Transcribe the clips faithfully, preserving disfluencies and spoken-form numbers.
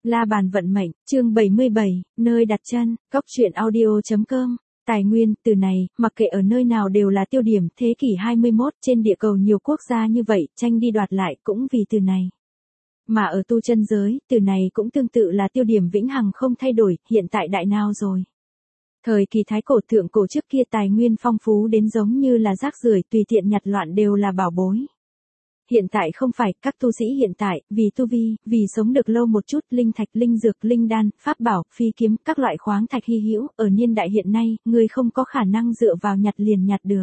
La bàn vận mệnh, chương bảy mươi bảy, nơi đặt chân, góc truyện audio chấm com. Tài nguyên, từ này, mặc kệ ở nơi nào đều là tiêu điểm, thế kỷ hai mươi mốt, trên địa cầu nhiều quốc gia như vậy, tranh đi đoạt lại cũng vì từ này. Mà ở tu chân giới, từ này cũng tương tự là tiêu điểm vĩnh hằng không thay đổi, hiện tại đại nào rồi. Thời kỳ thái cổ thượng cổ trước kia tài nguyên phong phú đến giống như là rác rưởi tùy tiện nhặt loạn đều là bảo bối. Hiện tại không phải, các tu sĩ hiện tại, vì tu vi, vì sống được lâu một chút, linh thạch, linh dược, linh đan, pháp bảo, phi kiếm, các loại khoáng thạch hy hữu, ở niên đại hiện nay, người không có khả năng dựa vào nhặt liền nhặt được.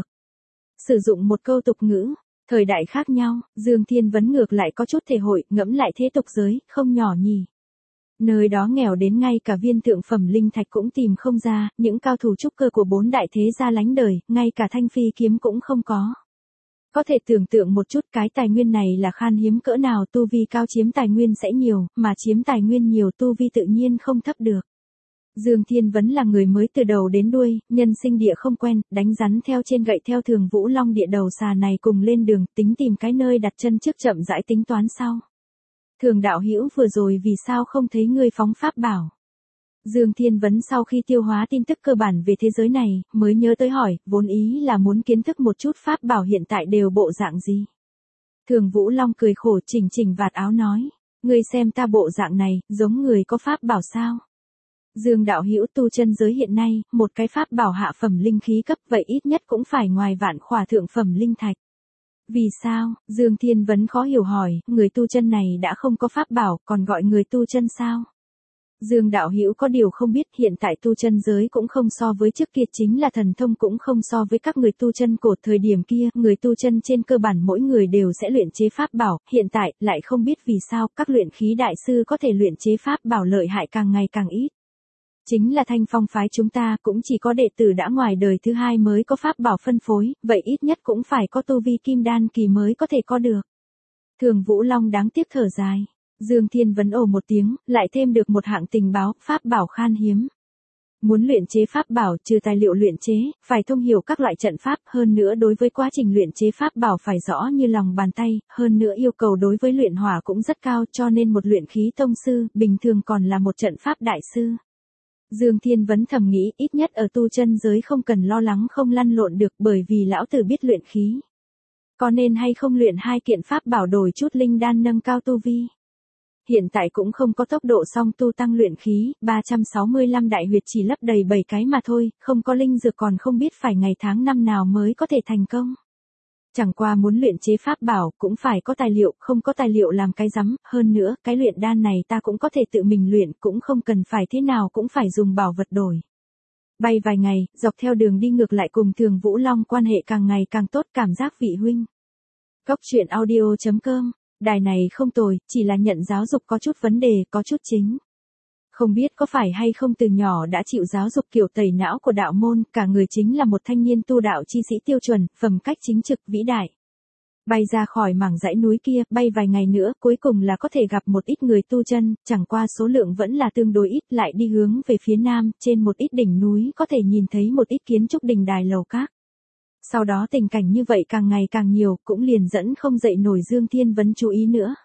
Sử dụng một câu tục ngữ, thời đại khác nhau, Dương Thiên Vấn ngược lại có chút thể hội, ngẫm lại thế tục giới, không nhỏ nhỉ. Nơi đó nghèo đến ngay cả viên thượng phẩm linh thạch cũng tìm không ra, những cao thủ trúc cơ của bốn đại thế gia lánh đời, ngay cả thanh phi kiếm cũng không có. Có thể tưởng tượng một chút cái tài nguyên này là khan hiếm cỡ nào, tu vi cao chiếm tài nguyên sẽ nhiều, mà chiếm tài nguyên nhiều tu vi tự nhiên không thấp được. Dương Thiên Vấn là người mới từ đầu đến đuôi, nhân sinh địa không quen, đánh rắn theo trên gậy theo Thường Vũ Long địa đầu xà này cùng lên đường, tính tìm cái nơi đặt chân trước chậm rãi tính toán sau. Thường đạo hữu vừa rồi vì sao không thấy ngươi phóng pháp bảo? Dương Thiên Vấn sau khi tiêu hóa tin tức cơ bản về thế giới này, mới nhớ tới hỏi, vốn ý là muốn kiến thức một chút pháp bảo hiện tại đều bộ dạng gì. Thường Vũ Long cười khổ chỉnh chỉnh vạt áo nói, ngươi xem ta bộ dạng này, giống người có pháp bảo sao? Dương đạo hữu tu chân giới hiện nay, một cái pháp bảo hạ phẩm linh khí cấp vậy ít nhất cũng phải ngoài vạn khỏa thượng phẩm linh thạch. Vì sao? Dương Thiên Vấn khó hiểu hỏi, người tu chân này đã không có pháp bảo, còn gọi người tu chân sao? Dương đạo hữu có điều không biết, hiện tại tu chân giới cũng không so với trước kia, chính là thần thông cũng không so với các người tu chân cổ thời điểm kia, người tu chân trên cơ bản mỗi người đều sẽ luyện chế pháp bảo, hiện tại lại không biết vì sao các luyện khí đại sư có thể luyện chế pháp bảo lợi hại càng ngày càng ít. Chính là Thanh Phong phái chúng ta cũng chỉ có đệ tử đã ngoài đời thứ hai mới có pháp bảo phân phối, vậy ít nhất cũng phải có tu vi kim đan kỳ mới có thể có được. Thường Vũ Long đáng tiếc thở dài. Dương Thiên Vấn ồ một tiếng, lại thêm được một hạng tình báo, pháp bảo khan hiếm. Muốn luyện chế pháp bảo, trừ tài liệu luyện chế, phải thông hiểu các loại trận pháp, hơn nữa đối với quá trình luyện chế pháp bảo phải rõ như lòng bàn tay, hơn nữa yêu cầu đối với luyện hỏa cũng rất cao, cho nên một luyện khí tông sư, bình thường còn là một trận pháp đại sư. Dương Thiên Vấn thầm nghĩ, ít nhất ở tu chân giới không cần lo lắng không lăn lộn được, bởi vì lão tử biết luyện khí. Có nên hay không luyện hai kiện pháp bảo đổi chút linh đan nâng cao tu vi? Hiện tại cũng không có tốc độ song tu tăng luyện khí, ba trăm sáu mươi lăm đại huyệt chỉ lấp đầy bảy cái mà thôi, không có linh dược còn không biết phải ngày tháng năm nào mới có thể thành công. Chẳng qua muốn luyện chế pháp bảo, cũng phải có tài liệu, không có tài liệu làm cái rắm, hơn nữa, cái luyện đan này ta cũng có thể tự mình luyện, cũng không cần phải thế nào cũng phải dùng bảo vật đổi. Bay vài ngày, dọc theo đường đi ngược lại cùng Thường Vũ Long quan hệ càng ngày càng tốt, cảm giác vị huynh. Góc truyện audio chấm com. Đài này không tồi, chỉ là nhận giáo dục có chút vấn đề, có chút chính. Không biết có phải hay không từ nhỏ đã chịu giáo dục kiểu tẩy não của đạo môn, cả người chính là một thanh niên tu đạo chi sĩ tiêu chuẩn, phẩm cách chính trực vĩ đại. Bay ra khỏi mảng dãy núi kia, bay vài ngày nữa, cuối cùng là có thể gặp một ít người tu chân, chẳng qua số lượng vẫn là tương đối ít, lại đi hướng về phía nam, trên một ít đỉnh núi có thể nhìn thấy một ít kiến trúc đình đài lầu các. Sau đó tình cảnh như vậy càng ngày càng nhiều, cũng liền dẫn không dậy nổi Dương Thiên Vấn chú ý nữa.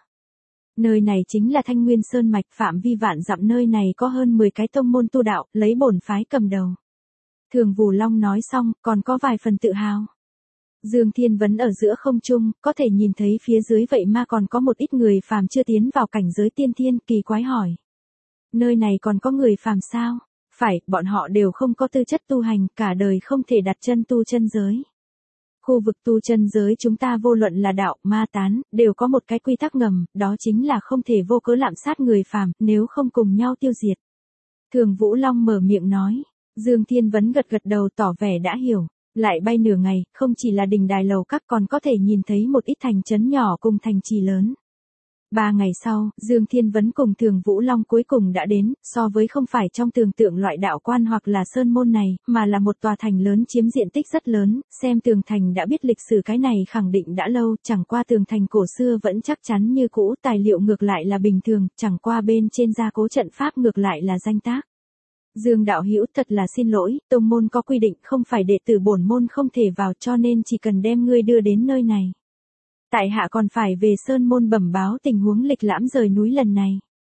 Nơi này chính là Thanh Nguyên Sơn Mạch, phạm vi vạn dặm, nơi này có hơn mười cái tông môn tu đạo, lấy bổn phái cầm đầu. Thường Vũ Long nói xong, còn có vài phần tự hào. Dương Thiên Vấn ở giữa không trung, có thể nhìn thấy phía dưới vậy mà còn có một ít người phàm chưa tiến vào cảnh giới tiên thiên, kỳ quái hỏi. Nơi này còn có người phàm sao? Phải, bọn họ đều không có tư chất tu hành, cả đời không thể đặt chân tu chân giới. Khu vực tu chân giới chúng ta vô luận là đạo, ma tán, đều có một cái quy tắc ngầm, đó chính là không thể vô cớ lạm sát người phàm, nếu không cùng nhau tiêu diệt. Thường Vũ Long mở miệng nói, Dương Thiên Vấn gật gật đầu tỏ vẻ đã hiểu, lại bay nửa ngày, không chỉ là đình đài lầu các còn có thể nhìn thấy một ít thành trấn nhỏ cùng thành trì lớn. Ba ngày sau, Dương Thiên Vấn cùng Thường Vũ Long cuối cùng đã đến, so với không phải trong tưởng tượng loại đạo quan hoặc là sơn môn này, mà là một tòa thành lớn chiếm diện tích rất lớn, xem tường thành đã biết lịch sử cái này khẳng định đã lâu, chẳng qua tường thành cổ xưa vẫn chắc chắn như cũ, tài liệu ngược lại là bình thường, chẳng qua bên trên gia cố trận pháp ngược lại là danh tác. Dương đạo hữu thật là xin lỗi, tông môn có quy định không phải đệ tử bổn môn không thể vào, cho nên chỉ cần đem ngươi đưa đến nơi này. Tại hạ còn phải về sơn môn bẩm báo tình huống lịch lãm rời núi lần này.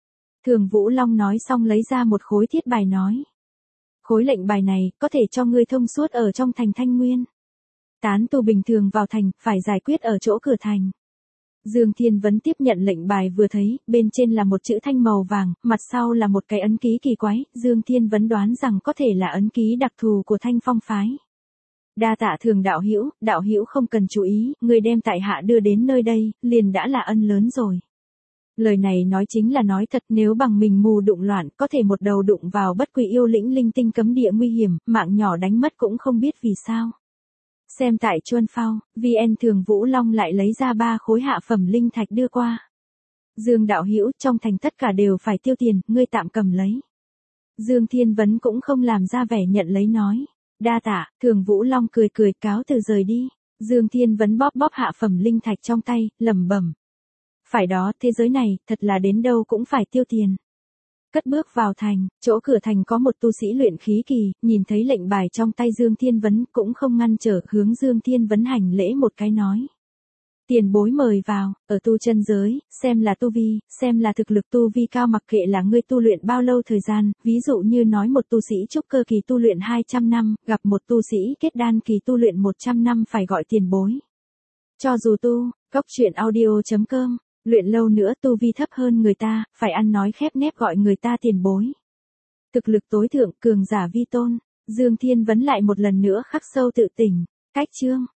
Thường Vũ Long nói xong lấy ra một khối thiết bài nói. Khối lệnh bài này, có thể cho ngươi thông suốt ở trong thành Thanh Nguyên. Tán tu bình thường vào thành, phải giải quyết ở chỗ cửa thành. Dương Thiên Vấn tiếp nhận lệnh bài vừa thấy, bên trên là một chữ thanh màu vàng, mặt sau là một cái ấn ký kỳ quái, Dương Thiên Vấn đoán rằng có thể là ấn ký đặc thù của Thanh Phong phái. Đa tạ Thường đạo hữu, đạo hữu không cần chú ý, người đem tại hạ đưa đến nơi đây, liền đã là ân lớn rồi. Lời này nói chính là nói thật, nếu bằng mình mù đụng loạn, có thể một đầu đụng vào bất quỷ yêu lĩnh linh tinh cấm địa nguy hiểm, mạng nhỏ đánh mất cũng không biết vì sao. Xem tại Chuân Phao, vê en Thường Vũ Long lại lấy ra ba khối hạ phẩm linh thạch đưa qua. Dương đạo hữu, trong thành tất cả đều phải tiêu tiền, ngươi tạm cầm lấy. Dương Thiên Vấn cũng không làm ra vẻ nhận lấy nói. Đa tạ, Thường Vũ Long cười cười cáo từ rời đi. Dương Thiên Vấn bóp bóp hạ phẩm linh thạch trong tay, lẩm bẩm. Phải đó, thế giới này, thật là đến đâu cũng phải tiêu tiền. Cất bước vào thành, chỗ cửa thành có một tu sĩ luyện khí kỳ, nhìn thấy lệnh bài trong tay Dương Thiên Vấn cũng không ngăn trở, hướng Dương Thiên Vấn hành lễ một cái nói. Tiền bối mời vào, ở tu chân giới, xem là tu vi, xem là thực lực tu vi cao mặc kệ là ngươi tu luyện bao lâu thời gian, ví dụ như nói một tu sĩ trúc cơ kỳ tu luyện hai trăm năm, gặp một tu sĩ kết đan kỳ tu luyện một trăm năm phải gọi tiền bối. Cho dù tu, cốc truyện audio chấm com. Luyện lâu nữa tu vi thấp hơn người ta, phải ăn nói khép nép gọi người ta tiền bối. Thực lực tối thượng cường giả vi tôn, Dương Thiên Vấn lại một lần nữa khắc sâu tự tỉnh, cách chương.